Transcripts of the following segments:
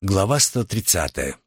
Глава 130.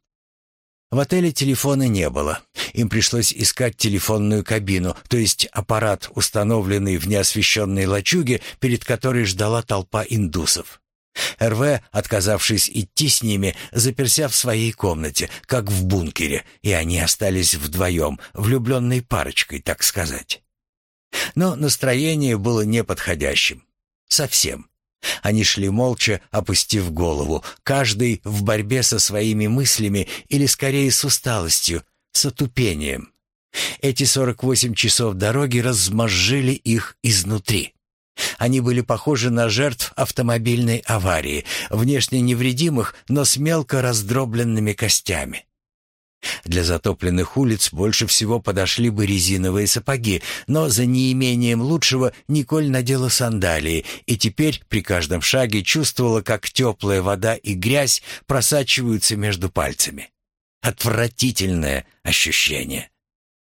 В отеле телефона не было. Им пришлось искать телефонную кабину, то есть аппарат, установленный в неосвещенной лачуге, перед которой ждала толпа индусов. РВ, отказавшись идти с ними, заперся в своей комнате, как в бункере, и они остались вдвоем, влюбленной парочкой, так сказать. Но настроение было неподходящим. Совсем. Они шли молча, опустив голову, каждый в борьбе со своими мыслями или скорее с усталостью, с отупением. Эти 48 часов дороги размозжили их изнутри. Они были похожи на жертв автомобильной аварии, внешне невредимых, но с мелко раздробленными костями. Для затопленных улиц больше всего подошли бы резиновые сапоги, но за неимением лучшего Николь надела сандалии и теперь при каждом шаге чувствовала, как теплая вода и грязь просачиваются между пальцами. Отвратительное ощущение.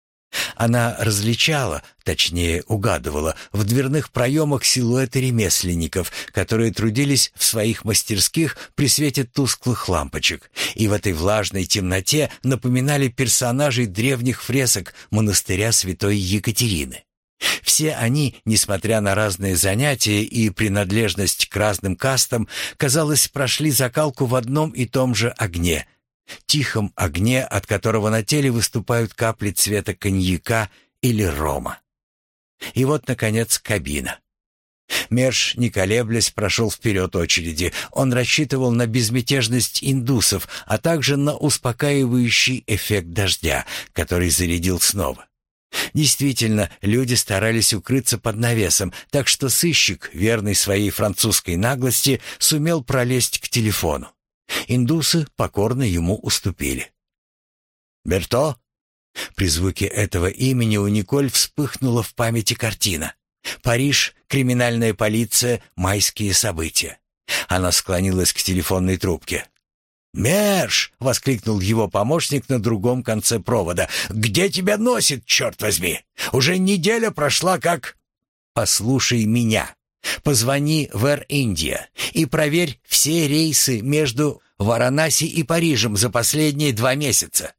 Она различала, точнее угадывала, в дверных проемах силуэты ремесленников, которые трудились в своих мастерских при свете тусклых лампочек, и в этой влажной темноте напоминали персонажей древних фресок монастыря святой Екатерины. Все они, несмотря на разные занятия и принадлежность к разным кастам, казалось, прошли закалку в одном и том же огне — тихом огне, от которого на теле выступают капли цвета коньяка или рома. И вот, наконец, кабина. Мерш, не колеблясь, прошел вперед очереди. Он рассчитывал на безмятежность индусов, а также на успокаивающий эффект дождя, который зарядил снова. Действительно, люди старались укрыться под навесом, так что сыщик, верный своей французской наглости, сумел пролезть к телефону. Индусы покорно ему уступили. «Берто?» При звуке этого имени у Николь вспыхнула в памяти картина. Париж, криминальная полиция, майские события. Она склонилась к телефонной трубке. «Мерш!» — воскликнул его помощник на другом конце провода. «Где тебя носит, черт возьми? Уже неделя прошла как...» «Послушай меня. Позвони в Air India и проверь все рейсы между Варанаси и Парижем за последние 2 месяца.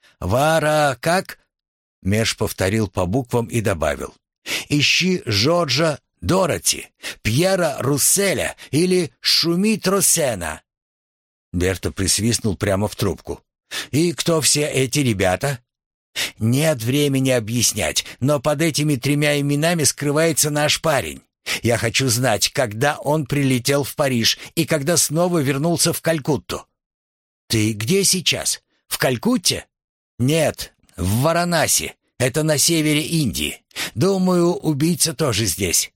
Как? Мерш повторил по буквам и добавил. Ищи Жоржа Дороти, Пьера Русселя или Шумит Росена. Берто присвистнул прямо в трубку. И кто все эти ребята? Нет времени объяснять, но под этими 3 именами скрывается наш парень. Я хочу знать, когда он прилетел в Париж и когда снова вернулся в Калькутту. Ты где сейчас? В Калькутте? Нет, в Варанаси. Это на севере Индии. Думаю, убийца тоже здесь.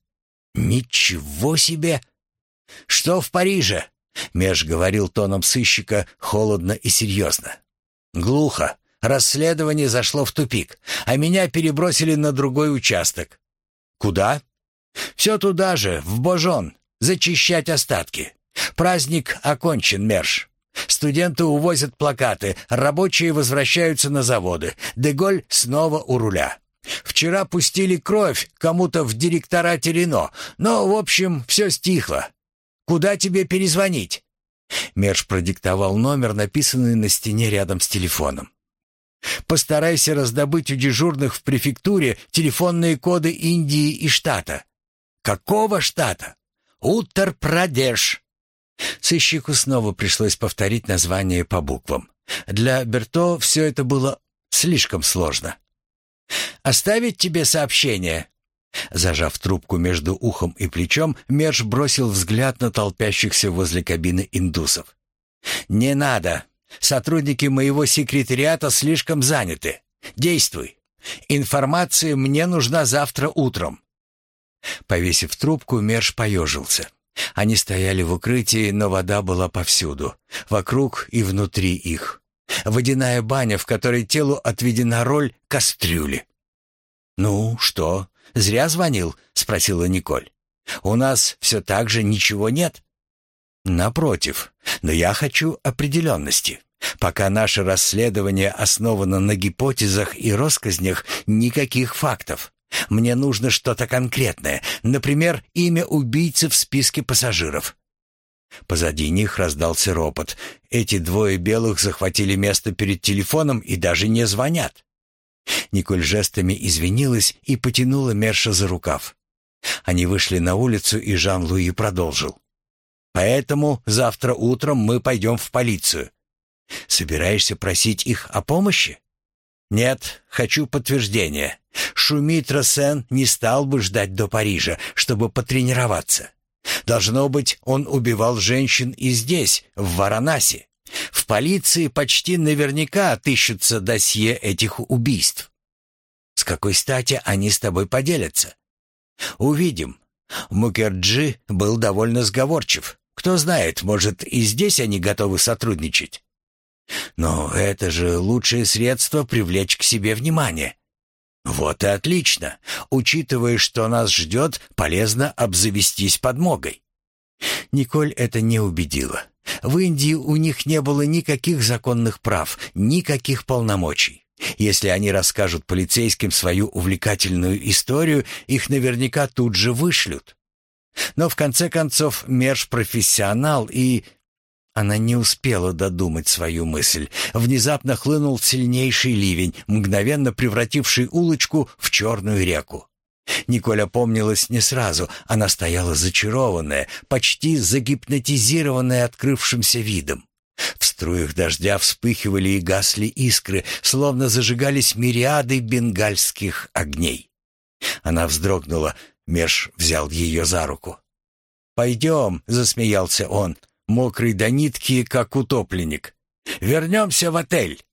Ничего себе! Что в Париже? Меж говорил тоном сыщика холодно и серьезно. Глухо. Расследование зашло в тупик, а меня перебросили на другой участок. Куда? Все туда же, в Божон, зачищать остатки. Праздник окончен, Мерш. Студенты увозят плакаты, рабочие возвращаются на заводы. Деголь снова у руля. Вчера пустили кровь кому-то в директорате Рено, но, в общем, все стихло. Куда тебе перезвонить?» Мерш продиктовал номер, написанный на стене рядом с телефоном. «Постарайся раздобыть у дежурных в префектуре телефонные коды Индии и штата». «Какого штата?» «Уттар-Прадеш». Сыщику снова пришлось повторить название по буквам. Для Берто все это было слишком сложно. «Оставить тебе сообщение?» Зажав трубку между ухом и плечом, Мерш бросил взгляд на толпящихся возле кабины индусов. «Не надо. Сотрудники моего секретариата слишком заняты. Действуй. Информация мне нужна завтра утром». Повесив трубку, Мерш поежился. Они стояли в укрытии, но вода была повсюду, вокруг и внутри их. Водяная баня, в которой телу отведена роль кастрюли. «Ну, что, зря звонил?» — спросила Николь. «У нас все так же ничего нет?» «Напротив, но я хочу определенности. Пока наше расследование основано на гипотезах и россказнях, никаких фактов. Мне нужно что-то конкретное, например, имя убийцы в списке пассажиров». Позади них раздался ропот. Эти двое белых захватили место перед телефоном и даже не звонят. Николь жестами извинилась и потянула Мерша за рукав. Они вышли на улицу, и Жан-Луи продолжил. «Поэтому завтра утром мы пойдем в полицию. Собираешься просить их о помощи?» «Нет, хочу подтверждения. Шумит-Рассен не стал бы ждать до Парижа, чтобы потренироваться. Должно быть, он убивал женщин и здесь, в Варанаси. В полиции почти наверняка отыщутся досье этих убийств. С какой стати они с тобой поделятся? Увидим. Мукерджи был довольно сговорчив. Кто знает, может, и здесь они готовы сотрудничать. Но это же лучшее средство привлечь к себе внимание. Вот и отлично. Учитывая, что нас ждет, полезно обзавестись подмогой. Николь это не убедила. В Индии у них не было никаких законных прав, никаких полномочий. Если они расскажут полицейским свою увлекательную историю, их наверняка тут же вышлют. Но в конце концов Мерш профессионал, и... Она не успела додумать свою мысль. Внезапно хлынул сильнейший ливень, мгновенно превративший улочку в черную реку. Николь опомнилась не сразу. Она стояла зачарованная, почти загипнотизированная открывшимся видом. В струях дождя вспыхивали и гасли искры, словно зажигались мириады бенгальских огней. Она вздрогнула. Мерш взял ее за руку. «Пойдем», — засмеялся он, мокрый до нитки, как утопленник. «Вернемся в отель».